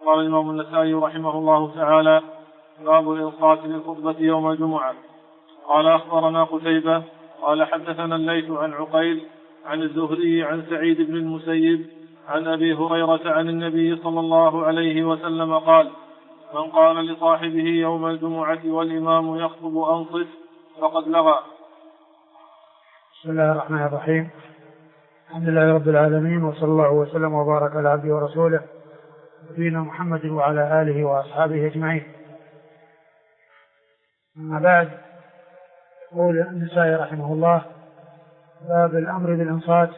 قال الإمام النسائي رحمه الله تعالى: باب الإنصات للخطبة يوم الجمعة. قال أخبرنا قتيبة قال حدثنا الليث عن عقيل عن الزهري عن سعيد بن المسيب عن أبي هريرة عن النبي صلى الله عليه وسلم قال: من قال لصاحبه يوم الجمعة والإمام يخطب أنصت فقد لغى. بسم الله الرحمن الرحيم. الحمد لله رب العالمين، وصلى الله وسلم وبارك على عبده ورسوله نبينا محمد وعلى آله وأصحابه أجمعين. أما بعد، يقول النسائي رحمه الله: باب الأمر بالإنصات.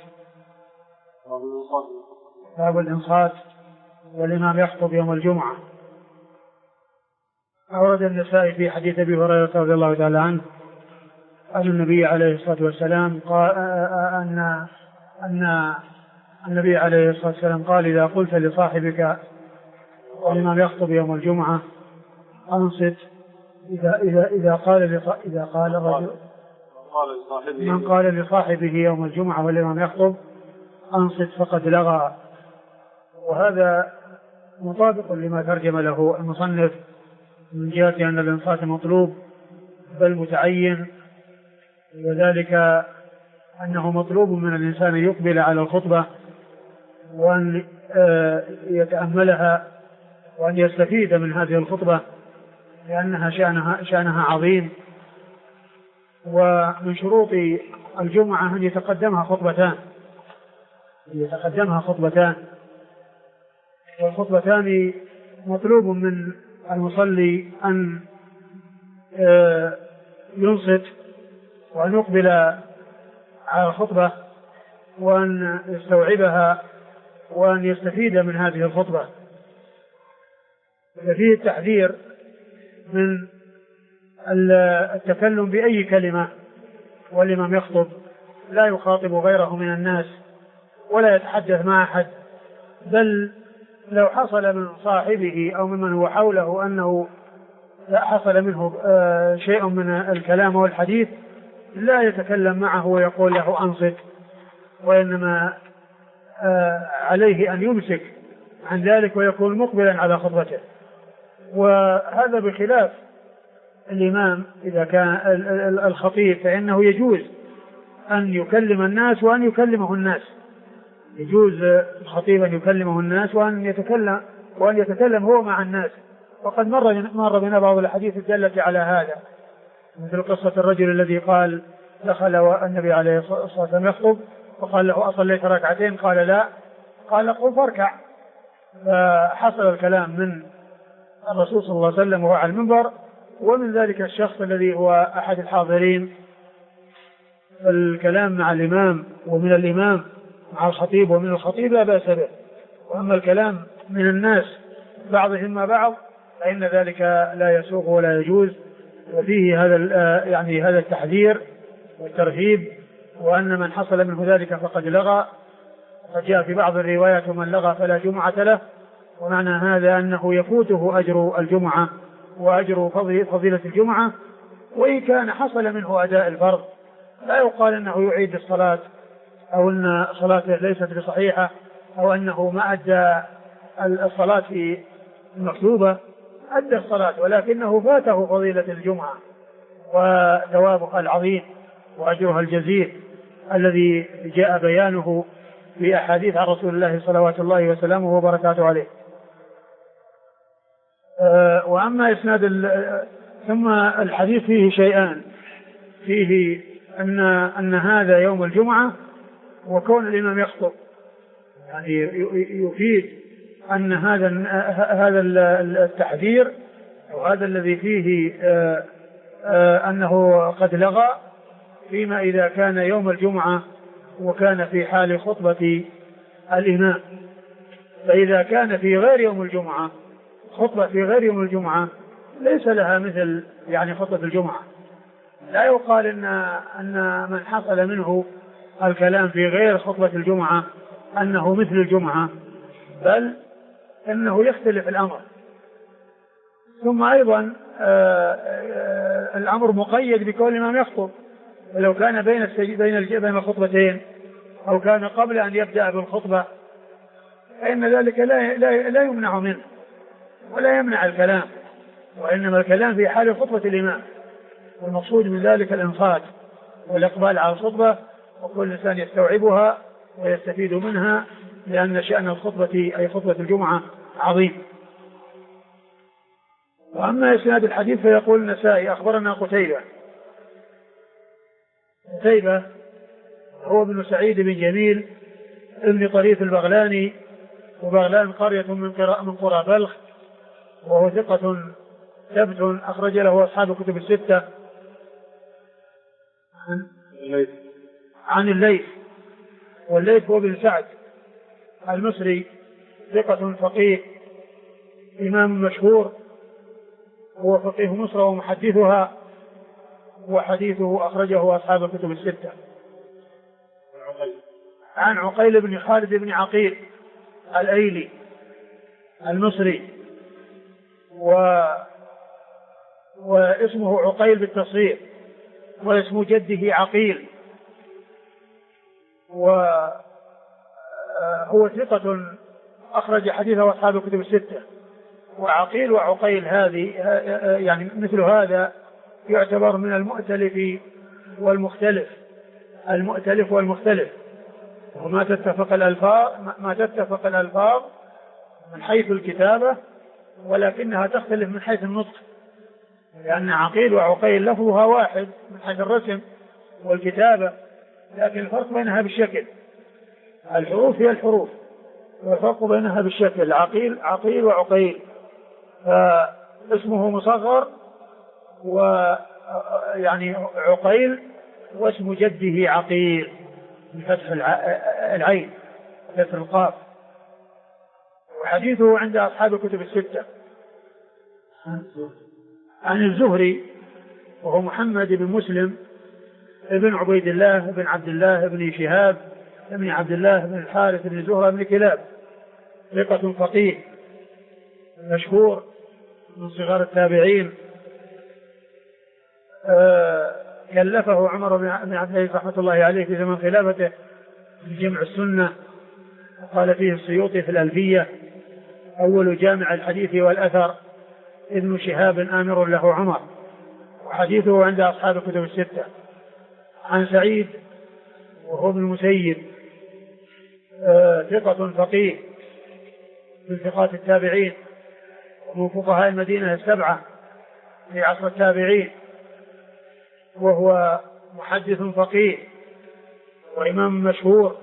باب الإنصات والإمام يخطب يوم الجمعة. أورد النسائي في حديث أبي هريرة رضي الله تعالى عنه أن النبي عليه الصلاة والسلام قال أن النبي عليه الصلاة والسلام قال: إذا قلت لصاحبك والإمام يخطب يوم الجمعة أنصت. إذا قال الرجل من قال لصاحبه يوم الجمعة والإمام يخطب أنصت فقد لغى. وهذا مطابق لما ترجم له المصنف من جهة أن الإنصات مطلوب بل متعين، وذلك أنه مطلوب من الإنسان أن يقبل على الخطبة وأن يتأملها وأن يستفيد من هذه الخطبة، لأنها شأنها عظيم. ومن شروط الجمعة أن يتقدمها خطبتان، والخطبتان مطلوب من المصلي أن ينصت وأن يقبل على الخطبة وأن يستوعبها وأن يستفيد من هذه الخطبة. ففيه التحذير من التكلم بأي كلمة والإمام يخطب، لا يخاطب غيره من الناس ولا يتحدث مع أحد، بل لو حصل من صاحبه أو ممن هو حوله أنه حصل منه شيء من الكلام والحديث لا يتكلم معه ويقول له أنصت، وإنما عليه أن يمسك عن ذلك ويكون مقبلا على خطبته. وهذا بخلاف الإمام إذا كان الخطيب، فإنه يجوز أن يكلم الناس وأن يكلمه الناس، يجوز الخطيب أن يكلمه الناس وأن يتكلم هو مع الناس. وقد مر بنا بعض الحديث الدالة على هذا، مثل قصة الرجل الذي قال دخل والنبي عليه الصلاة والسلام يخطب وقال له: أصليت ركعتين؟ قال: لا. قال: قل فاركع. فحصل الكلام من الرسول صلى الله عليه وسلم وهو على المنبر، ومن ذلك الشخص الذي هو أحد الحاضرين. الكلام مع الإمام ومن الإمام مع الخطيب ومن الخطيب لا بأس به، وأما الكلام من الناس بعضهم مع بعض فإن ذلك لا يسوغ ولا يجوز. وفيه هذا التحذير والترهيب، وأن من حصل منه ذلك فقد لغى. قد جاء في بعض الروايات: ومن لغى فلا جمعة له. ومعنى هذا أنه يفوته أجر الجمعة وأجر فضيلة الجمعة، وإن كان حصل منه أداء الفرض لا يقال أنه يعيد الصلاة أو أن صلاته ليست بصحيحة أو أنه ما أدى الصلاة في المكتوبة. أدى الصلاة ولكنه فاته فضيلة الجمعة وثوابها العظيم وأجرها الجزيل الذي جاء بيانه في أحاديث عن رسول الله صلوات الله وسلامه وبركاته عليه. وأما إسناد ثم الحديث فيه شيئان: فيه أن هذا يوم الجمعة، وكون الإمام يخطب يعني يفيد أن هذا التحذير أو هذا الذي فيه أنه قد لغى فيما إذا كان يوم الجمعة وكان في حال خطبة الإمام. فإذا كان في غير يوم الجمعة خطبة في غير يوم الجمعة ليس لها مثل يعني خطبة الجمعة. لا يقال أن من حصل منه الكلام في غير خطبة الجمعة أنه مثل الجمعة، بل أنه يختلف الأمر. ثم أيضا الأمر مقيد بكون الإمام يخطب، ولو كان بين الخطبتين أو كان قبل أن يبدأ بالخطبة فإن ذلك لا يمنع منه، ولا يمنع الكلام، وإنما الكلام في حال خطبة الإمام، والمقصود من ذلك الإنصات والإقبال على الخطبة، وكل إنسان يستوعبها ويستفيد منها، لأن شأن الخطبة أي خطبة الجمعة عظيم. وأما إسناد الحديث فيقول النسائي أخبرنا قتيبة هو ابن سعيد بن جميل ابن طريف البغلاني، وبغلان قرية من قرى بلخ، وهو ثقة ثبت أخرج له أصحاب الكتب الستة. عن الليث، والليث هو بن سعد المصري ثقة فقيه إمام مشهور، هو فقيه مصر ومحدثها، وحديثه أخرجه أصحاب الكتب الستة. عن عقيل بن خالد بن عقيل الأيلي المصري، واسمه عقيل بالتصغير، واسم جده عقيل، وهو ثقة أخرج حديثه أصحاب الكتب الستة. وعقيل وعقيل هذه يعني مثل هذا يعتبر من المؤتلف والمختلف، المؤتلف والمختلف، وما تتفق الألفاظ من حيث الكتابة، ولكنها تختلف من حيث النطق، لأن عقيل وعقيل لفظها واحد من حيث الرسم والكتابة، لكن الفرق بينها بالشكل، الحروف هي الحروف، والفرق بينها بالشكل، عقيل وعقيل، فاسمه مصغر ويعني عقيل، واسم جده عقيل بفتح العين كسر القاف. وحديثه عند أصحاب الكتب الستة. عن الزهري وهو محمد بن مسلم ابن عبيد الله بن عبد الله بن شهاب بن عبد الله بن الحارث بن زهرة بن كلاب، ثقة فقيه مشهور من صغار التابعين، كلفه عمر بن عبد العزيز رحمة الله عليه في زمن خلافته بجمع السنة، وقال فيه السيوطي في الألفية: أول جامع الحديث والأثر ابن شهاب آمر له عمر. وحديثه عند أصحاب الكتب الستة. عن سعيد وهو ابن المسيب ثقة فقيه من ثقات التابعين ومن فقهاء المدينة السبعة في عصر التابعين، وهو محدث فقيه وإمام مشهور،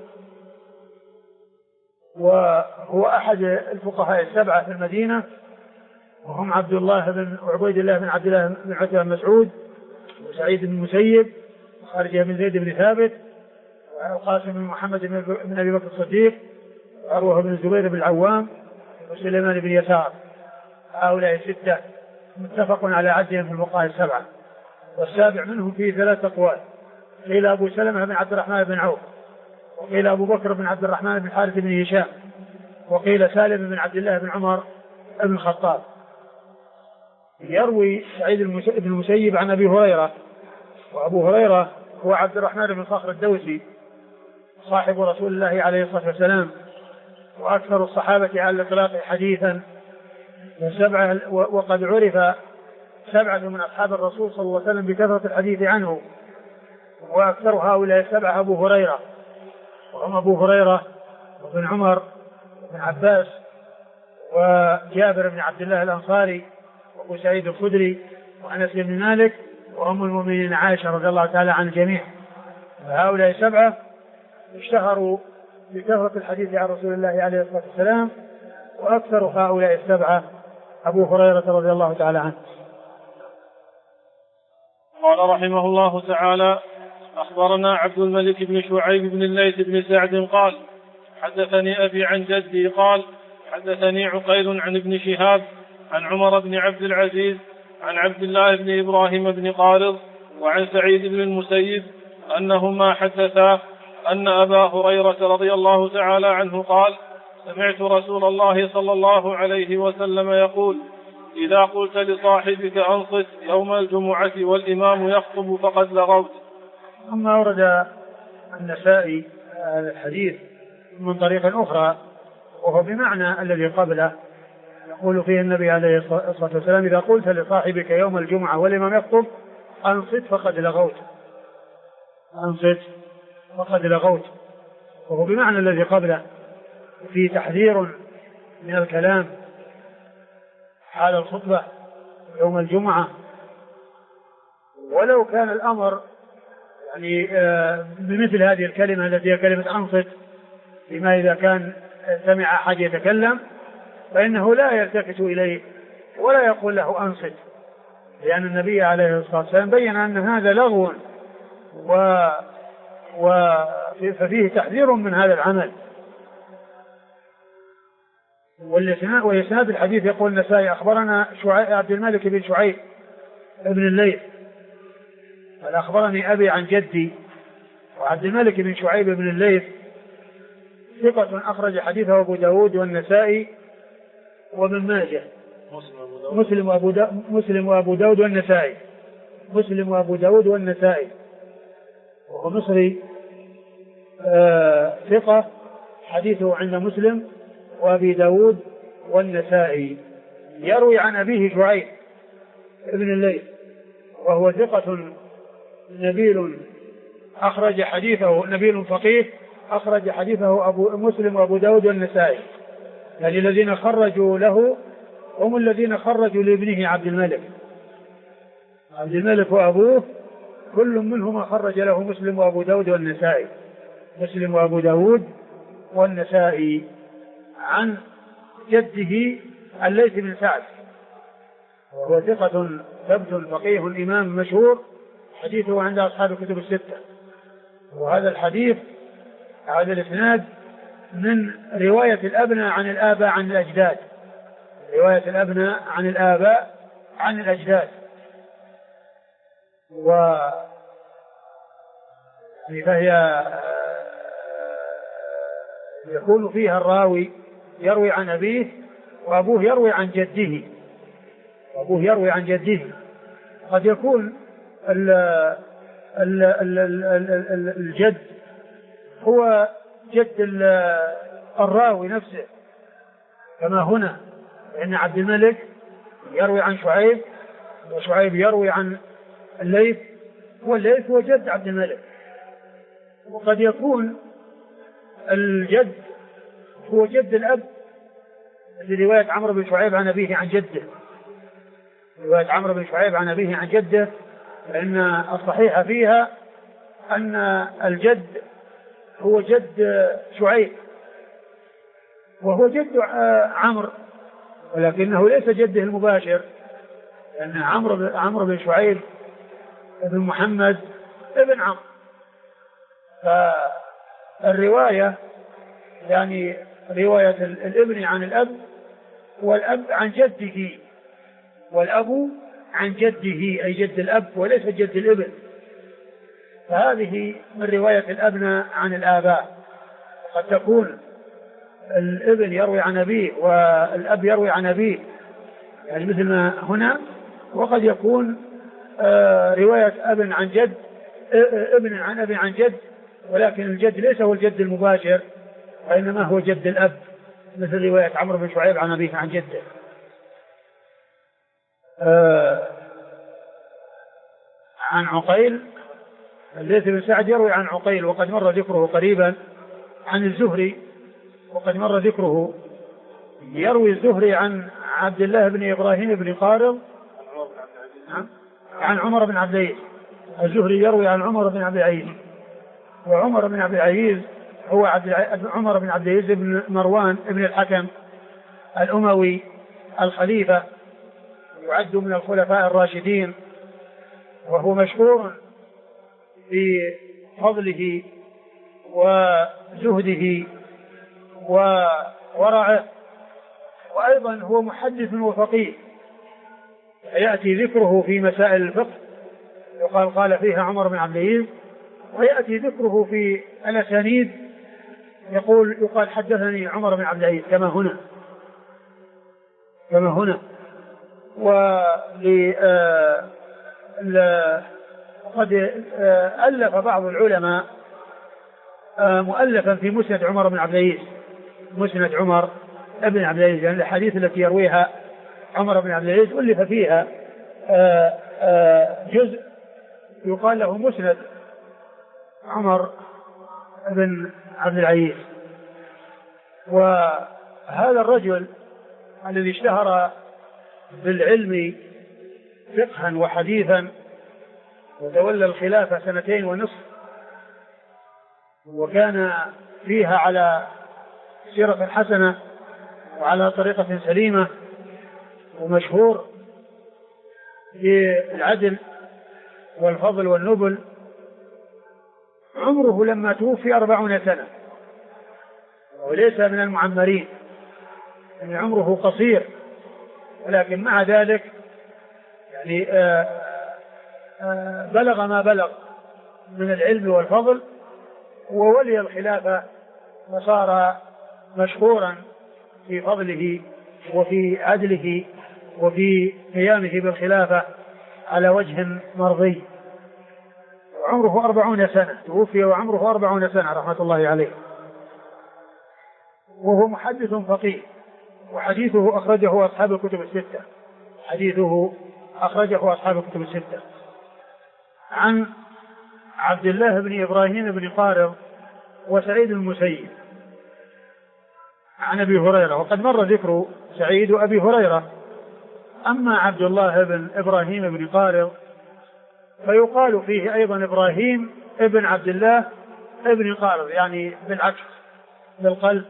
وهو أحد الفقهاء السبعة في المدينة، وهم عبيد الله بن عبد الله بن عتبة بن مسعود، وسعيد بن المسيب، وخارجة بن زيد بن ثابت، والقاسم بن محمد بن أبي بكر الصديق، وعروة بن الزبير بن العوام، وسليمان بن يسار. هؤلاء الستة متفق على عدهم في الفقهاء السبعة، والسابع منهم فيه 3 أقوال: قيل أبو سلمة بن عبد الرحمن بن عوف، وقيل أبو بكر بن عبد الرحمن بن الحارث بن هشام، وقيل سالم بن عبد الله بن عمر بن الخطاب. يروي سعيد بن المسيب عن أبي هريرة، وأبو هريرة هو عبد الرحمن بن صخر الدوسي صاحب رسول الله عليه الصلاة والسلام، وأكثر الصحابة على الإطلاق حديثا، وقد عرف 7 من أصحاب الرسول صلى الله عليه وسلم بكثرة الحديث عنه، وأكثر هؤلاء 7 أبو هريرة، وهم أبو هريرة وابن عمر وابن عباس وجابر بن عبد الله الأنصاري وأبو سعيد الخدري وأنس بن مالك وأم المؤمنين عائشة رضي الله تعالى عن الجميع. هؤلاء 7 اشتهروا بكثرة الحديث عن رسول الله عليه الصلاة والسلام، وأكثر هؤلاء 7 أبو هريرة رضي الله تعالى عنه. قال رحمه الله تعالى: أخبرنا عبد الملك بن شعيب بن الليث بن سعد قال: حدثني أبي عن جدي قال: حدثني عقيل عن ابن شهاب عن عمر بن عبد العزيز عن عبد الله بن إبراهيم بن قارض وعن سعيد بن المسيب أنهما حدثا أن أبا هريرة رضي الله تعالى عنه قال: سمعت رسول الله صلى الله عليه وسلم يقول: إذا قلت لصاحبك أنصت يوم الجمعة والإمام يخطب فقد لغوت. أما أورد النسائي الحديث من طريق أخرى وهو بمعنى الذي قبله، يقول فيه النبي عليه الصلاة والسلام: إذا قلت لصاحبك يوم الجمعة والإمام يخطب أنصت فقد لغوت، أنصت فقد لغوت، وهو بمعنى الذي قبله، في تحذير من الكلام حال الخطبة يوم الجمعة. ولو كان الأمر يعني بمثل هذه الكلمة التي هي كلمة أنصت، بما إذا كان سمع أحد يتكلم فإنه لا يلتفت إليه ولا يقول له أنصت، لأن النبي عليه الصلاة والسلام بين أن هذا لغو ففيه تحذير من هذا العمل. والإسناد الحديث يقول النسائي: أخبرنا عبد الملك بن شعيب ابن الليث قال: أخبرني أبي عن جدي. وعبد الملك بن شعيب ابن الليث ثقة أخرج حديثه أبو داود والنسائي وابن ماجه، مسلم وأبو داود والنسائي، مسلم وأبو داود والنسائي، وهو مصري ثقة حديثه عند مسلم وأبي داود والنسائي. يروي عن أبيه شعيب ابن الليث وهو ثقة نبيل أخرج حديثه، نبيل فقيه أخرج حديثه مسلم وأبو داود والنسائي، يعني الذين خرجوا له هم الذين خرجوا لابنه عبد الملك. عبد الملك وأبوه كل منهما خرج له مسلم وأبو داود والنسائي، مسلم وأبو داود والنسائي، عن جده الليث بن سعد، وهو ثقة ثبت فقيه إمام مشهور، حديثه عند أصحاب الكتب الستة. وهذا الحديث، هذا الإسناد من رواية الأبناء عن الآباء عن الأجداد، رواية الأبناء عن الآباء عن الأجداد. فهي يكون فيها الراوي يروي عن أبيه وأبوه يروي عن جده، وأبوه يروي عن جده. قد يكون الجد هو جد الراوي نفسه، كما هنا لأن عبد الملك يروي عن شعيب وشعيب يروي عن الليث، والليث هو جد عبد الملك. وقد يكون الجد هو جد الأب، في رواية عمرو بن شعيب عن أبيه عن جده، رواية عمرو بن شعيب عن أبيه عن جده، لأن الصحيح فيها أن الجد هو جد شعيب وهو جد عمرو، ولكنه ليس جده المباشر، لأن عمرو بن شعيب ابن محمد ابن عمرو. فالرواية يعني رواية الابن عن الأب، والأب عن جده، والأب عن جده أي جد الأب وليس جد الابن. فهذه من رواية الأبناء عن الآباء. قد تكون الابن يروي عن أبيه والأب يروي عن أبيه، يعني مثل ما هنا. وقد يكون رواية ابن عن جد، ابن عن أبي عن جد، ولكن الجد ليس هو الجد المباشر، وإنما هو جد الأب، مثل رواية عمرو بن شعيب عن أبيه عن جده. عن عقيل، الليث بن سعد يروي عن عقيل وقد مر ذكره قريبا، عن الزهري وقد مر ذكره. يروي الزهري عن عبد الله بن إبراهيم بن قارض عن عمر بن عبد العزيز. الزهري يروي عن عمر بن عبد العزيز، وعمر بن عبد العزيز هو عمر بن عبد العزيز بن مروان بن الحكم الأموي الخليفة، يعد من الخلفاء الراشدين، وهو مشهور بفضله وزهده وورعه، وأيضا هو محدث وفقيه، يأتي ذكره في مسائل الفقه يقال قال فيها عمر بن عبد العزيز، ويأتي ذكره في الأسانيد يقال حدثني عمر بن عبد العزيز، كما هنا. قد ألف بعض العلماء مؤلفا في مسند عمر بن عبد العزيز، مسند عمر ابن عبد العزيز، يعني الأحاديث التي يرويها عمر بن عبد العزيز ألف فيها جزء يقال له مسند عمر بن عبد العزيز. وهذا الرجل الذي اشتهر بالعلم فقها وحديثا وتولى الخلافة 2.5 سنة، وكان فيها على سيرة حسنة وعلى طريقة سليمة، ومشهور بالعدل والفضل والنبل. عمره لما توفي 40 سنة، وليس من المعمرين، يعني عمره قصير، ولكن مع ذلك يعني بلغ ما بلغ من العلم والفضل، وولي الخلافة وصار مشهورا في فضله وفي عدله وفي قيامه بالخلافة على وجه مرضي. عمره 40 سنة، توفي وعمره 40 سنة رحمة الله عليه، وهو محدث فقيه، وحديثه أخرجه أصحاب الكتب الستة، حديثه أخرجه أصحاب الكتب الستة. عن عبد الله بن إبراهيم بن قارض وسعيد المسيب عن أبي هريرة، وقد مر ذكر سعيد وأبي هريرة. أما عبد الله بن إبراهيم بن قارض فيقال فيه أيضا إبراهيم ابن عبد الله ابن قارض، يعني بالعكس بالقلب.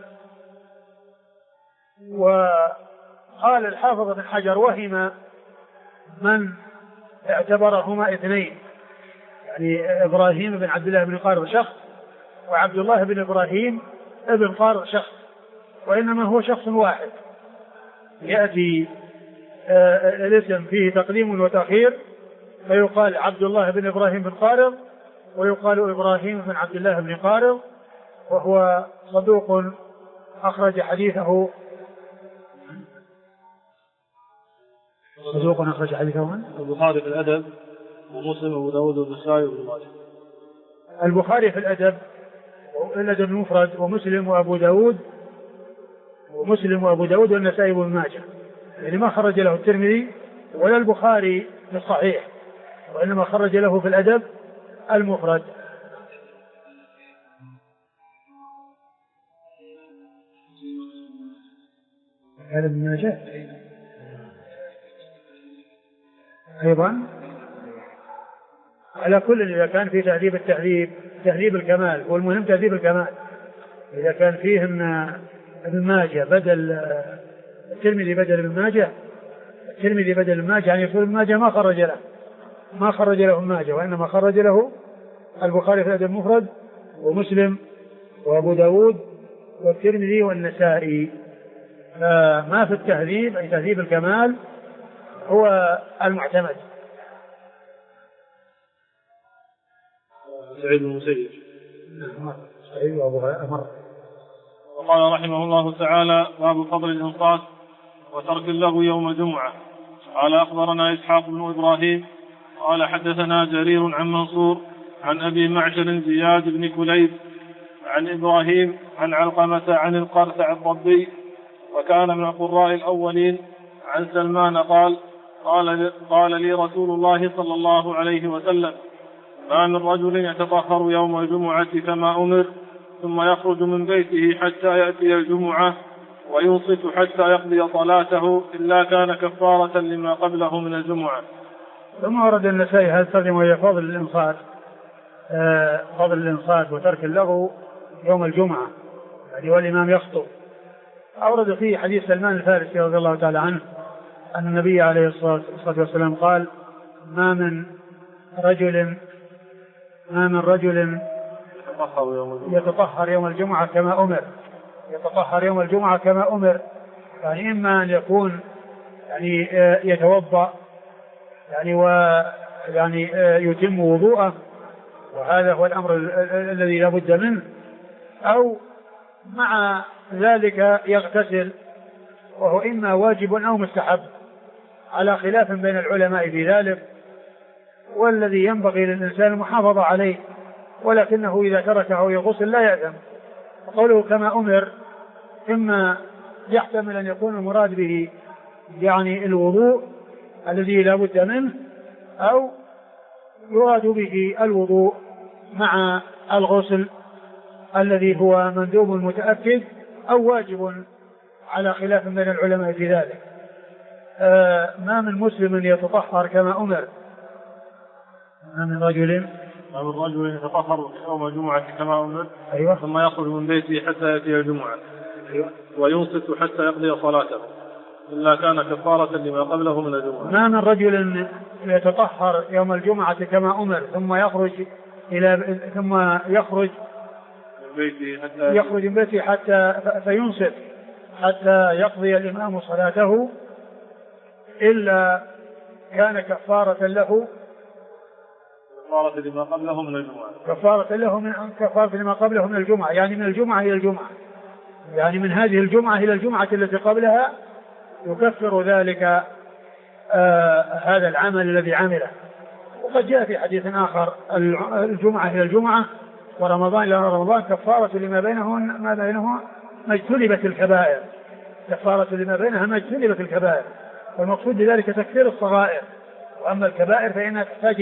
وقال الحافظ بن حجر وهم من اعتبرهما اثنين، يعني إبراهيم بن عبد الله بن قارض شخص، وعبد الله بن إبراهيم ابن قارض شخص، وإنما هو شخص واحد. يأتي الاسم فيه تقديم وتأخير، فيقال عبد الله بن إبراهيم بن قارض، ويقال إبراهيم بن عبد الله بن قارض، وهو صدوق أخرج حديثه من البخاري في الأدب، ومسلم وأبو داود والنسائي وابن ماجه. البخاري في الأدب المفرد، ومسلم وأبو داود والنسائي وابن ماجه، يعني ما خرج له الترمذي ولا البخاري في الصحيح، وإنما خرج له في الأدب المفرد. هذا ابن ماجه أيضا. على كل، إذا كان في تهذيب الكمال، والمهم تهذيب الكمال، إذا كان فيه ابن ماجه بدل الترمذي بدل ابن ماجه، الترمذي بدل ابن ماجه، يعني يقول ابن ماجه ما خرج له ابن ماجه، وإنما خرج له البخاري في الأدب المفرد، ومسلم وأبو داود والترمذي والنسائي. ما في التهذيب أي تهذيب الكمال هو المعتمد. سعيد بن المسيب سعيد وأبو هريرة. وقال رحمه الله تعالى: باب فضل الإنصات وترك اللغو يوم الجمعة. قال أخبرنا إسحاق بن إبراهيم قال حدثنا جرير عن منصور عن أبي معشر زياد بن كليب عن إبراهيم عن علقمة عن القرثع الضبي، وكان من القراء الأولين، عن سلمان قال لي رسول الله صلى الله عليه وسلم: ما من رجل يتطهر يوم الجمعة كما أمر، ثم يخرج من بيته حتى يأتي الجمعة وينصت حتى يقضي صلاته إلا كان كفارة لما قبله من الجمعة. ثم ورد النسائي هذا الترجمة وهي فضل الإنصات وترك اللغو يوم الجمعة، يعني والإمام يخطب. أورد فيه حديث سلمان الفارسي رضي الله تعالى عنه أن النبي عليه الصلاة والسلام قال: ما من رجل يتطهر يوم الجمعة كما أمر، يعني إما أن يكون يعني يتوضأ يعني يتم وضوءه، وهذا هو الأمر الذي لا بد منه، أو مع ذلك يغتسل، وهو إما واجب أو مستحب، على خلاف بين العلماء في ذلك، والذي ينبغي للإنسان المحافظة عليه، ولكنه إذا تركه يغسل لا يأثم. وقوله كما أمر إما يحتمل أن يكون المراد به يعني الوضوء الذي لا بد منه، أو يراد به الوضوء مع الغسل الذي هو مندوب متأكد أو واجب على خلاف بين العلماء في ذلك. ما من مسلم يتطهر كما أمر، ما من رجل يتطهر يوم الجمعة كما أمر، أيوة. ثم يخرج من بيته حتى يأتي الجمعة، أيوة. وينصت حتى يقضي صلاته إلا كان كفارة لما قبله من الجمعة. ما من رجل يتطهر يوم الجمعة كما أمر ثم يخرج من بيته حتى فينصت حتى يقضي الإمام صلاته إلا كان كفارة لما قبله من الجمعة، كفارة لما قبله من الجمعة، يعني من الجمعة إلى الجمعة، يعني من هذه الجمعة إلى الجمعة التي قبلها يكفر ذلك هذا العمل الذي عمله. وقد جاء في حديث آخر الجمعة إلى الجمعة ورمضان إلى رمضان كفارة لما بينهما ما اجتنبت الكبائر، كفارة لما بينها ما اجتنبت الكبائر، والمقصود بذلك تكفير الصغائر، وأما الكبائر فإنها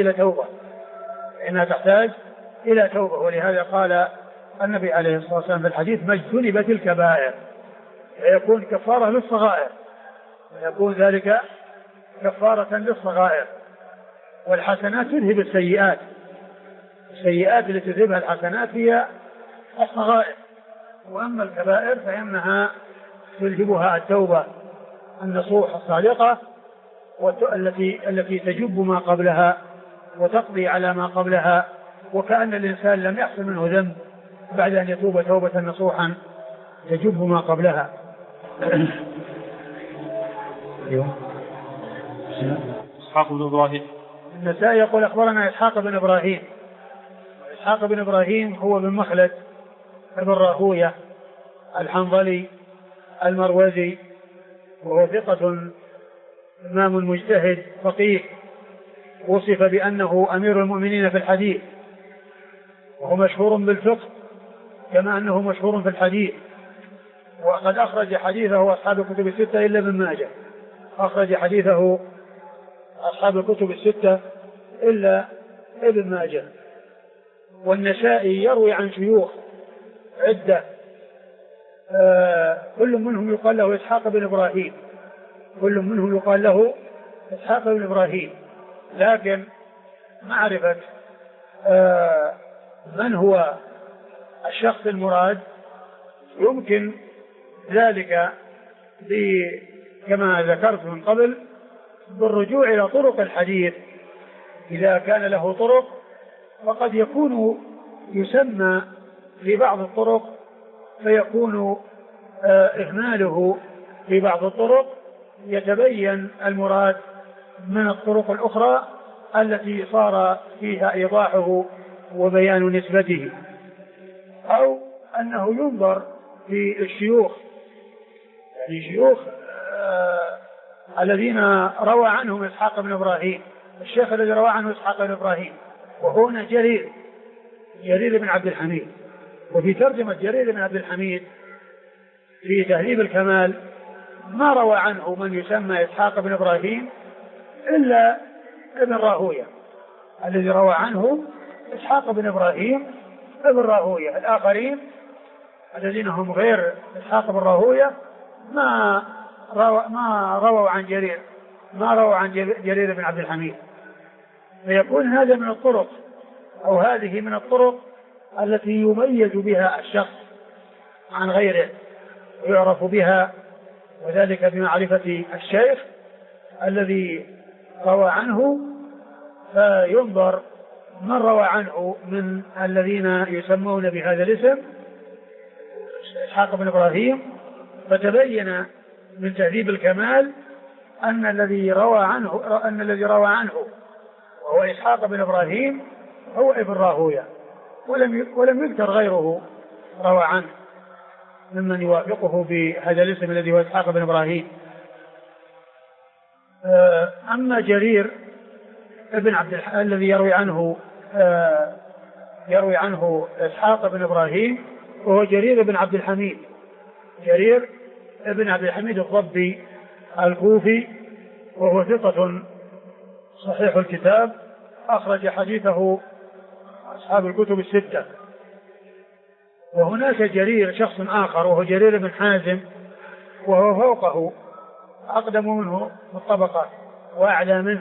تحتاج إلى توبة. ولهذا قال النبي عليه الصلاة والسلام في الحديث ما اجتنبت الكبائر، فيكون كفارة للصغائر، ويكون ذلك كفارة للصغائر. والحسنات تذهب السيئات، السيئات التي تذهبها الحسنات هي الصغائر، وأما الكبائر فإنها تذهبها التوبة النصوح الصادقة التي تجب ما قبلها وتقضي على ما قبلها، وكأن الإنسان لم يحصل منه ذنب بعد أن يتوب توبة نصوحا تجب ما قبلها. إسحاق بن إبراهيم. النسائي يقول أخبرنا إسحاق بن إبراهيم. إسحاق بن إبراهيم هو بن مخلد بن راهوية الحنظلي المروزي، وهو ثقة إمام مجتهد فقيه، وصف بأنه أمير المؤمنين في الحديث، وهو مشهور بالفقه كما أنه مشهور في الحديث. وقد أخرج حديثه أصحاب الكتب الستة إلا ابن ماجه، أخرج حديثه أصحاب الكتب الستة إلا ابن ماجه. والنسائي يروي عن شيوخ عدة، كل منهم يقال له إسحاق بن إبراهيم، كل منهم يقال له إسحاق بن إبراهيم، لكن معرفة من هو الشخص المراد يمكن ذلك كما ذكرت من قبل بالرجوع إلى طرق الحديث. إذا كان له طرق وقد يكون يسمى في بعض الطرق فيكون إهماله في بعض الطرق، يتبين المراد من الطرق الأخرى التي صار فيها إيضاحه وبيان نسبته، أو أنه ينظر في الشيوخ، يعني شيوخ الذين روى عنهم إسحاق بن إبراهيم، الشيخ الذي روى عنه إسحاق بن إبراهيم وهنا جرير بن عبد الحميد. وفي ترجمة جرير بن عبد الحميد في تهذيب الكمال ما روى عنه من يسمى إسحاق بن إبراهيم إلا ابن راهوية، الذي روى عنه إسحاق بن إبراهيم ابن راهوية. الآخرين الذين هم غير إسحاق بن راهوية ما رووا عن جرير، ما رووا عن جرير بن عبد الحميد. فيكون هذا من الطرق، أو هذه من الطرق التي يميز بها الشخص عن غيره ويعرف بها، وذلك بمعرفة الشيخ الذي روى عنه، فينظر من روى عنه من الذين يسمون بهذا الاسم إسحاق بن إبراهيم، فتبين من تهذيب الكمال أن الذي روى عنه وهو إسحاق بن إبراهيم هو ابن راهوية، ولم يذكر غيره روى عنه ممن يوافقه بهذا الاسم الذي هو إسحاق بن إبراهيم. أما جرير ابن عبد الذي يروي عنه إسحاق بن إبراهيم وهو جرير بن عبد الحميد، جرير بن عبد الحميد الضبي الكوفي، وهو ثقة صحيح الكتاب، أخرج حديثه أصحاب الكتب الستة. وهناك جرير شخص آخر وهو جرير بن حازم، وهو فوقه أقدم منه في الطبقات وأعلى منه،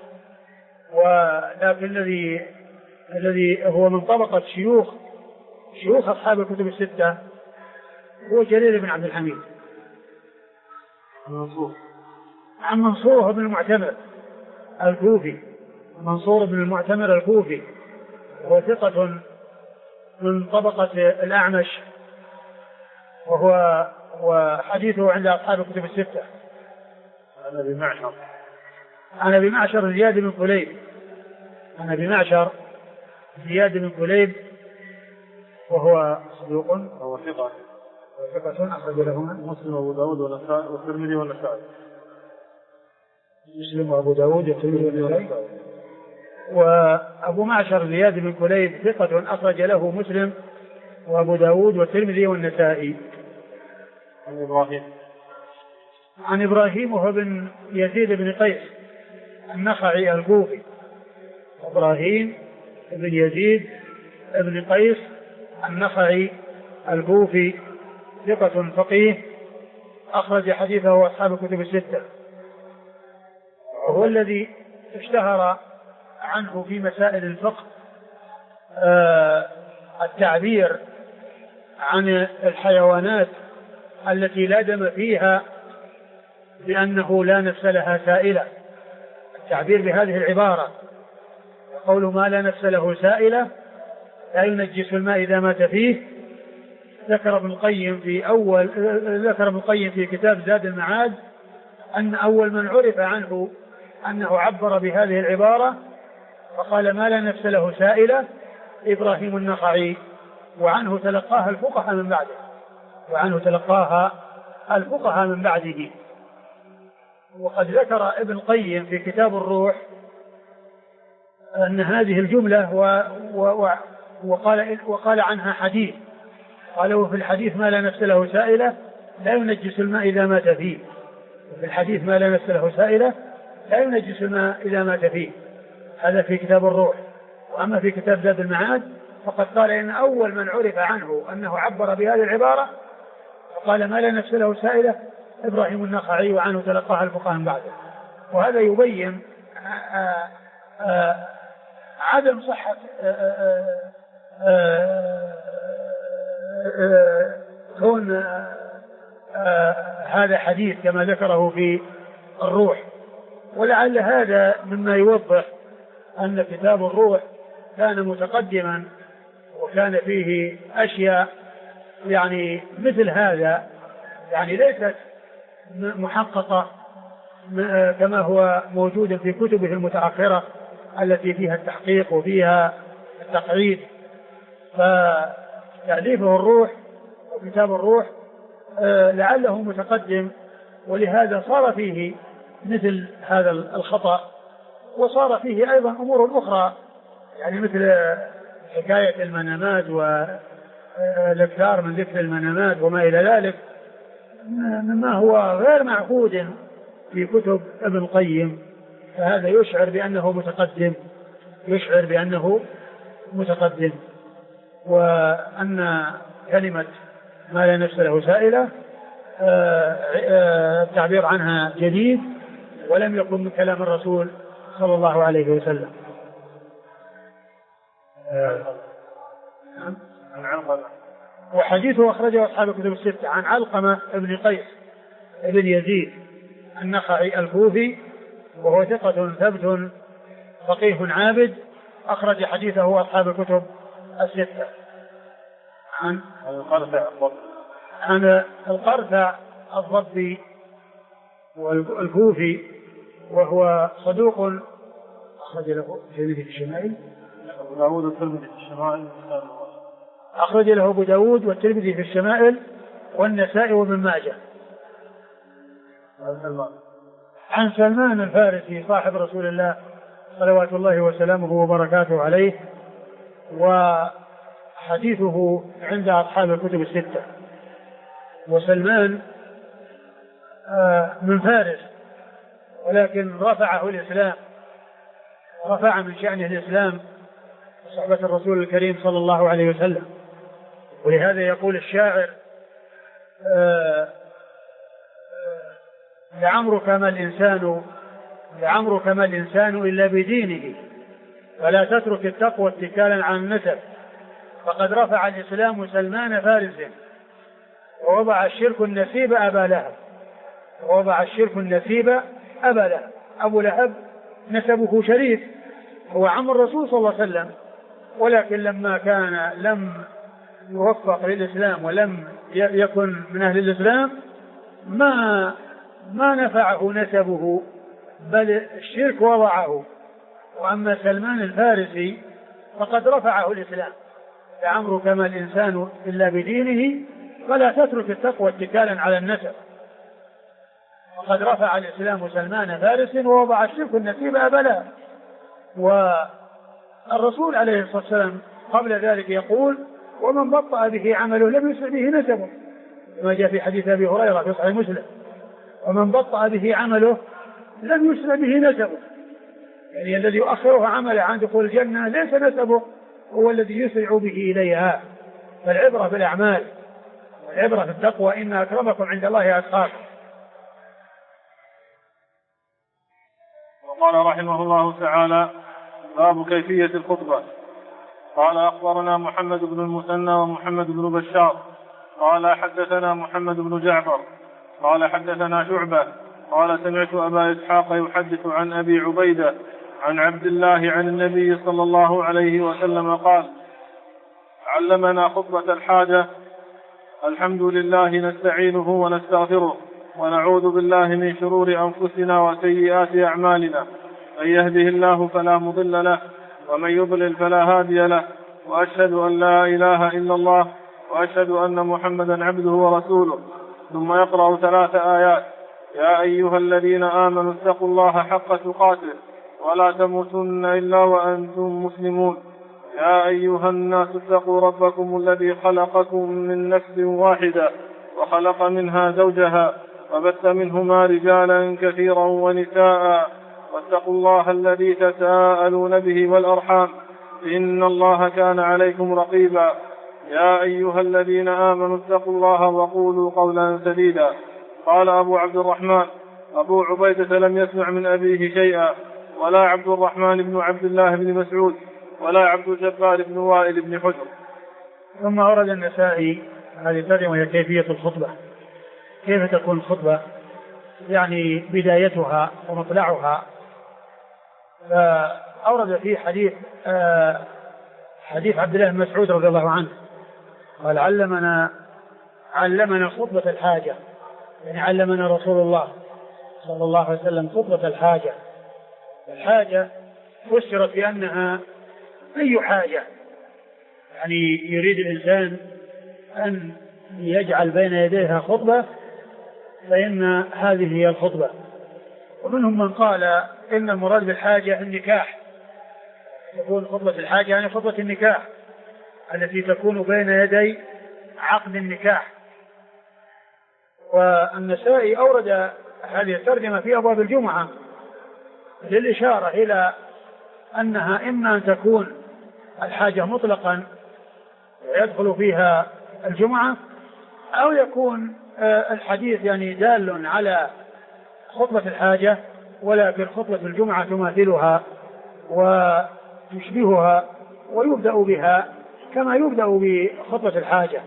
ولكن الذي هو من طبقة شيوخ أصحاب الكتب الستة هو جرير بن عبد الحميد. عن منصور بن المعتمر الكوفي، منصور بن المعتمر الكوفي وهو ثقة من طبقة الأعمش، وحديثه عند أصحاب الكتب الستة. عن أبي معشر زياد بن كليب، عن أبي معشر زياد بن كليب وهو صدوق، هو ثقة أخرج له مسلم وأبو داود والترمذي والنسائي. مسلم وأبو داود والترمذي والنسائي. وأبو معشر زياد بن كليب ثقة أخرج له مسلم وأبو داود والترمذي والنسائي. عن إبراهيم وهو بن يزيد بن قيس النخعي الكوفي، إبراهيم بن يزيد بن قيس النخعي الكوفي ثقة فقيه، أخرج حديثه أصحاب الكتب الستة، وهو الذي اشتهر عنه في مسائل الفقه التعبير عن الحيوانات التي لا دم فيها بأنه لا نفس لها سائلة، التعبير بهذه العبارة، قول ما لا نفس له سائلة لا ينجس الماء إذا مات فيه. ذكر ابن القيم في كتاب زاد المعاد أن أول من عرف عنه أنه عبر بهذه العبارة فقال ما لا نفس له سائلة إبراهيم النخعي، وعنه تلقاها الفقهاء من بعده. وقد ذكر ابن القيم في كتاب الروح أن هذه الجملة وقال عنها حديث، قالوا في الحديث ما لا نفس له سائلة لا ينجس الماء إذا مات فيه، في الحديث ما لا نفس له سائلة لا ينجس الماء إذا مات فيه، هذا في كتاب الروح. وأما في كتاب زاد المعاد فقد قال إن أول من عرف عنه أنه عبر بهذه العبارة فقال ما لا نفس له سائلة إبراهيم النخعي، وعنه تلقاها الفقهاء من بعده. وهذا يبين عدم صحة كون هذا حديث كما ذكره في الروح، ولعل هذا مما يوضح أن كتاب الروح كان متقدما وكان فيه أشياء يعني مثل هذا، يعني ليست محققة كما هو موجود في كتبه المتأخرة التي فيها التحقيق وفيها التقعيد. فتأليفه الروح وكتاب الروح لعله متقدم، ولهذا صار فيه مثل هذا الخطأ، وصار فيه أيضا أمور أخرى يعني مثل حكاية المنامات والإكثار من ذكر المنامات وما إلى ذلك مما هو غير معقود في كتب ابن القيم، فهذا يشعر بأنه متقدم، وأن كلمة ما لا نفس له سائلة التعبير عنها جديد ولم يكن من كلام الرسول صلى الله عليه وسلم. وحديثه أخرجه أصحاب الكتب الستة عن علقمة بن قيس بن يزيد النخعي الكوفي، وهو ثقة ثبت فقيه عابد، أخرج حديثه أصحاب الكتب الستة. عن القرثع الضبي والكوفي، وهو صدوق أخرج له الترمذي في الشمائل، أخرج له أبو داود والترمذي في الشمائل والنسائي وابن ماجه. عن سلمان الفارسي صاحب رسول الله صلوات الله وسلامه وبركاته عليه، وحديثه عند أصحاب الكتب الستة. وسلمان من فارس، ولكن رفعه الإسلام، رفع من شأنه الإسلام صحبة الرسول الكريم صلى الله عليه وسلم. ولهذا يقول الشاعر: لعمرك ما الإنسان إلا بدينه، فلا تترك التقوى اتكالا على النسب، فقد رفع الإسلام سلمان فارس، ووضع الشرك النسيب أبا لهب. أبو لهب نسبه شريف، هو عم الرسول صلى الله عليه وسلم، ولكن لما كان لم يوفق للإسلام ولم يكن من أهل الإسلام ما نفعه نسبه، بل الشرك وضعه. وأما سلمان الفارسي فقد رفعه الإسلام: لعمرك ما الإنسان إلا بدينه، فلا تترك التقوى اتكالا على النسب، وقد رفع الإسلام سلمان فارس ووضع الشرك النسيب أبا لهب. والرسول عليه الصلاة والسلام قبل ذلك يقول: ومن بطأ به عمله لم يسرع به نسبه، كما جاء في حديث أبي هريرة في صحيح مسلم: ومن بطأ به عمله لم يسرع به نسبه، يعني الذي يؤخره عمله عن دخول الجنة ليس نسبه هو الذي يسرع به إليها. فالعبرة بالأعمال والعبرة في التقوى: إن أكرمكم عند الله أتقاكم. وقال رحمه الله تعالى: باب كيفية الخطبة. قال: أخبرنا محمد بن المثنى ومحمد بن بشار قال: حدثنا محمد بن جعفر قال: حدثنا شعبة قال: سمعت أبا إسحاق يحدث عن أبي عبيدة عن عبد الله عن النبي صلى الله عليه وسلم قال: علمنا خطبة الحاجة: الحمد لله نستعينه ونستغفره ونعوذ بالله من شرور أنفسنا وسيئات أعمالنا، من يهده الله فلا مضل له ومن يضلل فلا هادي له، وأشهد أن لا إله إلا الله وأشهد أن محمدا عبده ورسوله. ثم يقرأ 3 آيات: يا أيها الذين آمنوا اتقوا الله حق تقاته ولا تموتن إلا وأنتم مسلمون. يا أيها الناس اتقوا ربكم الذي خلقكم من نفس واحدة وخلق منها زوجها وبث منهما رجالا كثيرا ونساء، واتقوا الله الذي تساءلون به والأرحام إن الله كان عليكم رقيبا. يا أيها الذين آمنوا اتقوا الله وقولوا قولا سديدا. قال أبو عبد الرحمن: أبو عبيدة لم يسمع من أبيه شيئا، ولا عبد الرحمن بن عبد الله بن مسعود، ولا عبد الجبار بن وائل بن حجر. ثم ورد النسائي هذه الترجمة وهي كيفية الخطبة، كيف تكون الخطبة، يعني بدايتها ومطلعها. فأورد فيه حديث عبد الله بن مسعود رضي الله عنه قال: علمنا خطبة الحاجة، يعني علمنا رسول الله صلى الله عليه وسلم خطبة الحاجة. الحاجة فسرت بأنها أي حاجة، يعني يريد الإنسان أن يجعل بين يديها خطبة فإن هذه هي الخطبة. ومنهم من قال إن المراد بالحاجة النكاح، تكون خطبة الحاجة يعني خطبة النكاح التي تكون بين يدي عقد النكاح. والنسائي أورد هذه الترجمة في أبواب الجمعة للإشارة إلى أنها إما أن تكون الحاجة مطلقا يدخل فيها الجمعة، أو يكون الحديث يعني دال على خطبة الحاجة، ولكن خطبة الجمعة تماثلها وتشبهها ويبدأ بها كما يبدأ بخطبة الحاجة.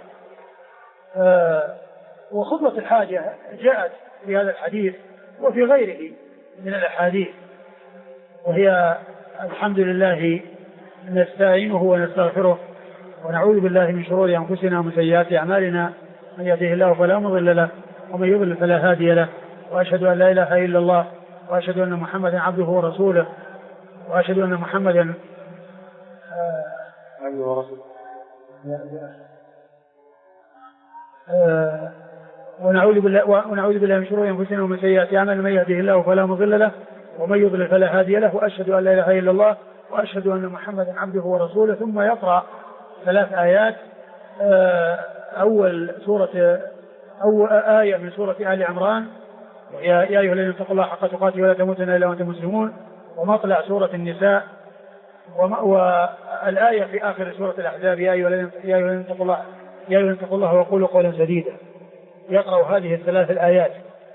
وخطبة الحاجة جاءت في هذا الحديث وفي غيره من الأحاديث، وهي: الحمد لله نستعينه ونستغفره ونعوذ بالله من شرور أنفسنا ومن سيئات أعمالنا، من يهده الله فلا مضل له ومن يضلل فلا هادي له، وأشهد أن لا إله إلا الله وأشهد أن محمدا عبده ورسوله، وأشهد أن محمدا عبده ورسوله. ونعوذ بالله من شرور أنفسنا ومن سيئات أعمالنا، من يهده الله فلا مضل له ومن يضلل فلا هادي له، وأشهد أن لا إله إلا الله وأشهد أن محمدا عبده ورسوله. ثم يقرأ 3 آيات، أول آية من سورة آل عمران: يا أيها الذين اتقوا الله حق تقاته ولا تموتن إلا وأنتم مسلمون، ومطلع سورة النساء، والآية في آخر سورة الأحزاب يا أيها الذين اتقوا الله وقولوا قولا سديدا. يقرأ هذه الثلاث الآيات.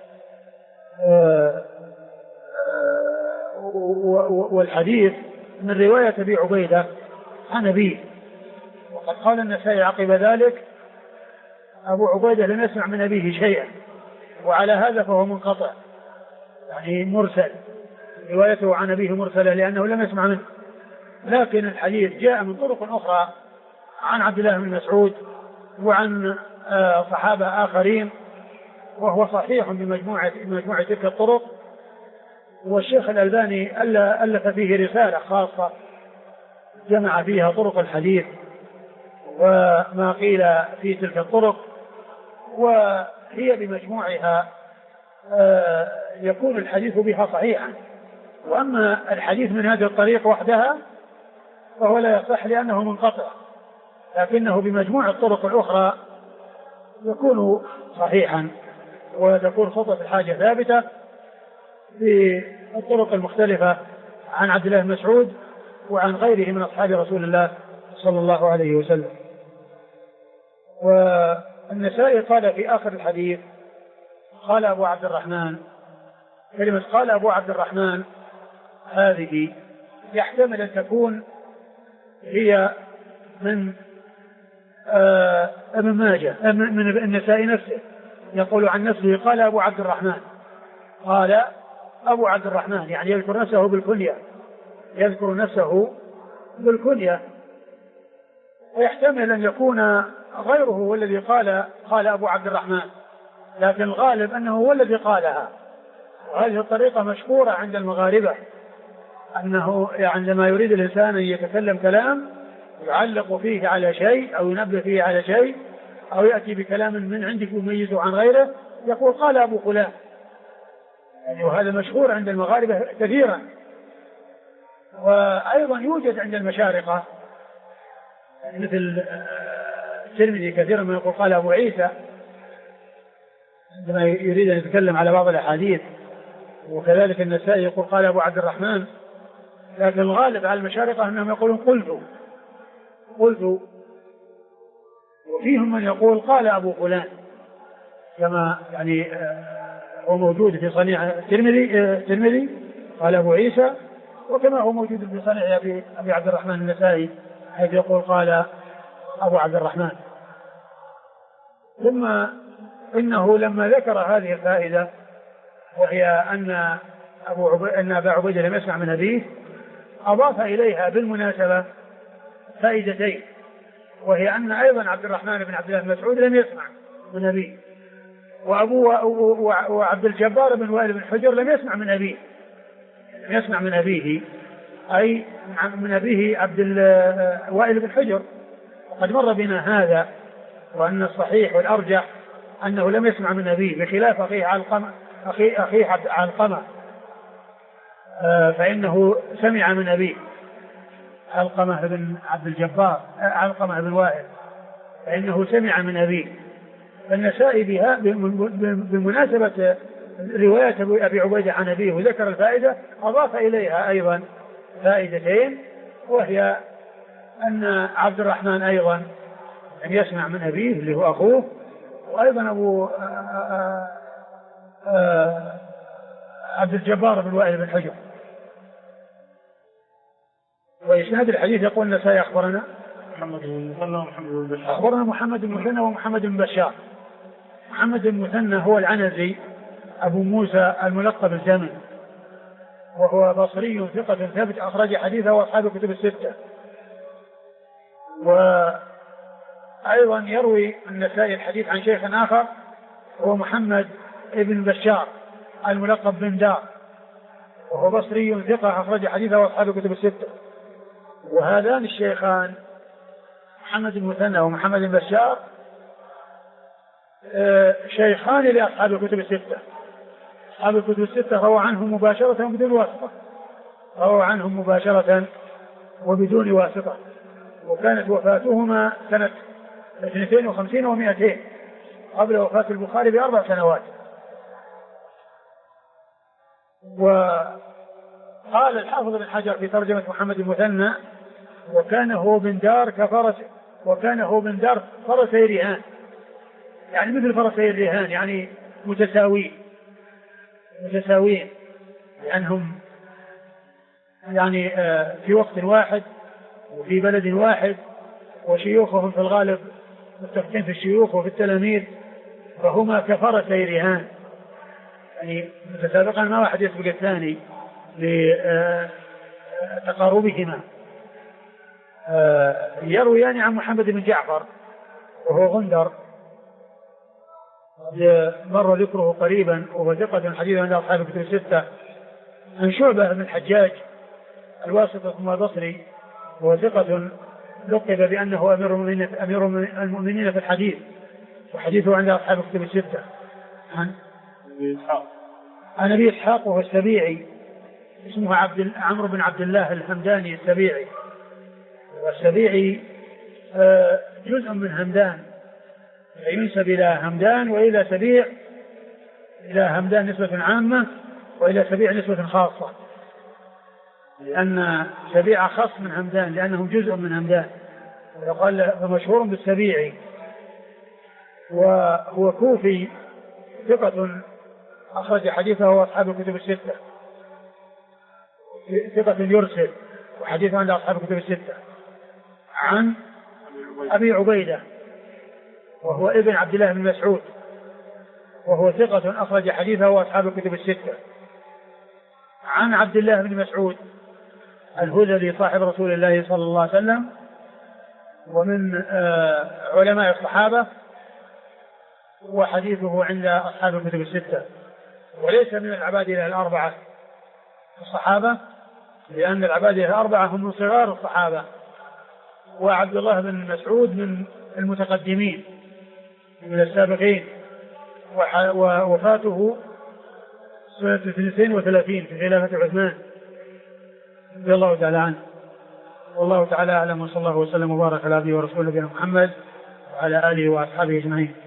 والحديث من رواية أبي عبيدة عن أبيه، وقد قال النسائي عقب ذلك أبو عبيدة لم يسمع من أبيه شيئا، وعلى هذا فهو منقطع، يعني مرسل، روايته عن أبيه مرسلة لأنه لم يسمع منه. لكن الحديث جاء من طرق أخرى عن عبد الله بن مسعود وعن صحابة آخرين، وهو صحيح بمجموعة تلك الطرق. والشيخ الألباني ألف فيه رسالة خاصة جمع فيها طرق الحديث وما قيل في تلك الطرق، وهي بمجموعها يكون الحديث بها صحيحا. وأما الحديث من هذه الطريق وحدها فهو لا يصح لأنه منقطع، لكنه بمجموع الطرق الأخرى يكون صحيحا، وتكون خطة الحاجة ثابتة في الطرق المختلفة عن عبد الله بن مسعود وعن غيره من أصحاب رسول الله صلى الله عليه وسلم. والنسائي قال في آخر الحديث قال أبو عبد الرحمن، كلمة قال أبو عبد الرحمن هذه يحتمل أن تكون هي من ابن ماجه، من النسائي نفسه، يقول عن نفسه قال أبو عبد الرحمن، قال أبو عبد الرحمن، يعني يذكر نفسه بالكنية، يذكر نفسه بالكنية. ويحتمل أن يكون غيره هو الذي قال أبو عبد الرحمن، لكن الغالب أنه هو الذي قالها. وهذه الطريقة مشهورة عند المغاربة، أنه عندما يريد الإنسان أن يتكلم كلام يعلق فيه على شيء أو ينبه فيه على شيء أو يأتي بكلام من عندك يميزه عن غيره يقول قال أبو فلان، يعني وهذا مشهور عند المغاربة كثيرا. وأيضا يوجد عند المشارقة مثل الترمذي كثيرا ما يقول قال أبو عيسى عندما يريد أن يتكلم على بعض الأحاديث، وكذلك النسائي يقول قال أبو عبد الرحمن. لكن الغالب على المشارقة أنهم يقولون قلت، وفيهم من يقول قال أبو فلان، كما يعني هو موجود في صنيع الترمذي قال أبو عيسى، وكما هو موجود في صنيع أبي عبد الرحمن النسائي حيث يقول قال أبو عبد الرحمن. ثم إنه لما ذكر هذه الفائدة وهي أن أبا عبيدة لم يسمع من أبيه، أضاف إليها بالمناسبة فائدتين، وهي أن أيضا عبد الرحمن بن عبد الله بن مسعود لم يسمع من أبيه، وعبد الجبار بن وائل بن حجر لم يسمع من أبيه، لم يسمع من أبيه أي من أبيه عبد وائل بن حجر، وقد مر بنا هذا، وأن الصحيح والأرجح أنه لم يسمع من أبيه، بخلاف أخيه علقمة فإنه سمع من أبيه، علقمة بن عبد الجبار، علقمة بن وائل، فإنه سمع من أبيه. فالنسائي بها بمناسبة رواية أبي عبيدة عن أبيه وذكر الفائدة أضاف إليها أيضا فائدتين، وهي أن عبد الرحمن أيضا لم يسمع من أبيه اللي هو أخوه، وأيضا أبو عبد الجبار بن وائل بن حجر. وإسناد الحديث يقول النسائي أخبرنا محمد بن مثنى ومحمد بن بشار. أخبرنا محمد بن مثنى ومحمد بن بشار. محمد بن مثنى هو العنزي أبو موسى الملقب الجمل، وهو بصري ثقة ثابت أخرج حديثه وأصحاب الكتب الستة. وأيضا يروي النسائي الحديث عن شيخ آخر هو محمد بن بشار الملقب بن دار، وهو بصري ثقة أخرج حديثه وأصحاب الكتب الستة. وهذان الشيخان محمد بن مثنى ومحمد بن بشار شيخان لأصحاب الكتب الستة. أصحاب الكتب الستة روى عنهم مباشرة وبدون واسطة، روى عنهم مباشرة وبدون واسطة، وكانت وفاتهما سنة 52 و200 قبل وفاة البخاري ب4 سنوات. وقال الحافظ بن حجر في ترجمة محمد المثنى: وكان هو بن دار فرسي رهان، يعني مثل فرسي الرهان، يعني متساويين لأنهم يعني في وقت واحد وفي بلد واحد، وشيوخهم في الغالب متفقين في الشيوخ وفي التلاميذ، فهما كفرسي رهان، يعني متسابقا، ما واحد يسبق الثاني لتقاربهما. يرويان عن محمد بن جعفر وهو غندر، مر ذكره قريبا، وهو ثقة حديث عند أصحاب الكتب الستة. عن شعبة بن الحجاج الواسطي ثم البصري، وهو ثقة لقب بأنه أمير المؤمنين في الحديث، وحديثه عند أصحاب الكتب الستة. عن أبي إسحاق وهو السبيعي، اسمه عمرو بن عبد الله الهمداني السبيعي، والسبيعي جزء من همدان، ينسب إلى همدان وإلى سبيع، إلى همدان نسبة عامة وإلى سبيع نسبة خاصة، لأن سبيع خاص من همدان لأنهم جزء من همدان، وقال مشهور بالسبيعي. وهو كوفي ثقة أخرج حديثه أصحاب الكتب الستة، ثقة يرسل، وحديثه عند أصحاب الكتب الستة. عن أبي عبيدة وهو ابن عبد الله بن مسعود، وهو ثقة أخرج حديثه أصحاب الكتب الستة. عن عبد الله بن مسعود الهذلي صاحب رسول الله صلى الله عليه وسلم، ومن علماء الصحابة، وحديثه عند أصحاب الكتب الستة، وليس من العبادلة الأربعة الصحابة، لأن العبادلة الأربعة هم من صغار الصحابة، وعبد الله بن مسعود من المتقدمين من السابقين، ووفاته سنة 32 في خلافة عثمان رضي الله تعالى عنه. والله تعالى أعلم، وصلى الله وسلم وبارك على عبده ورسوله نبينا محمد وعلى آله وأصحابه أجمعين.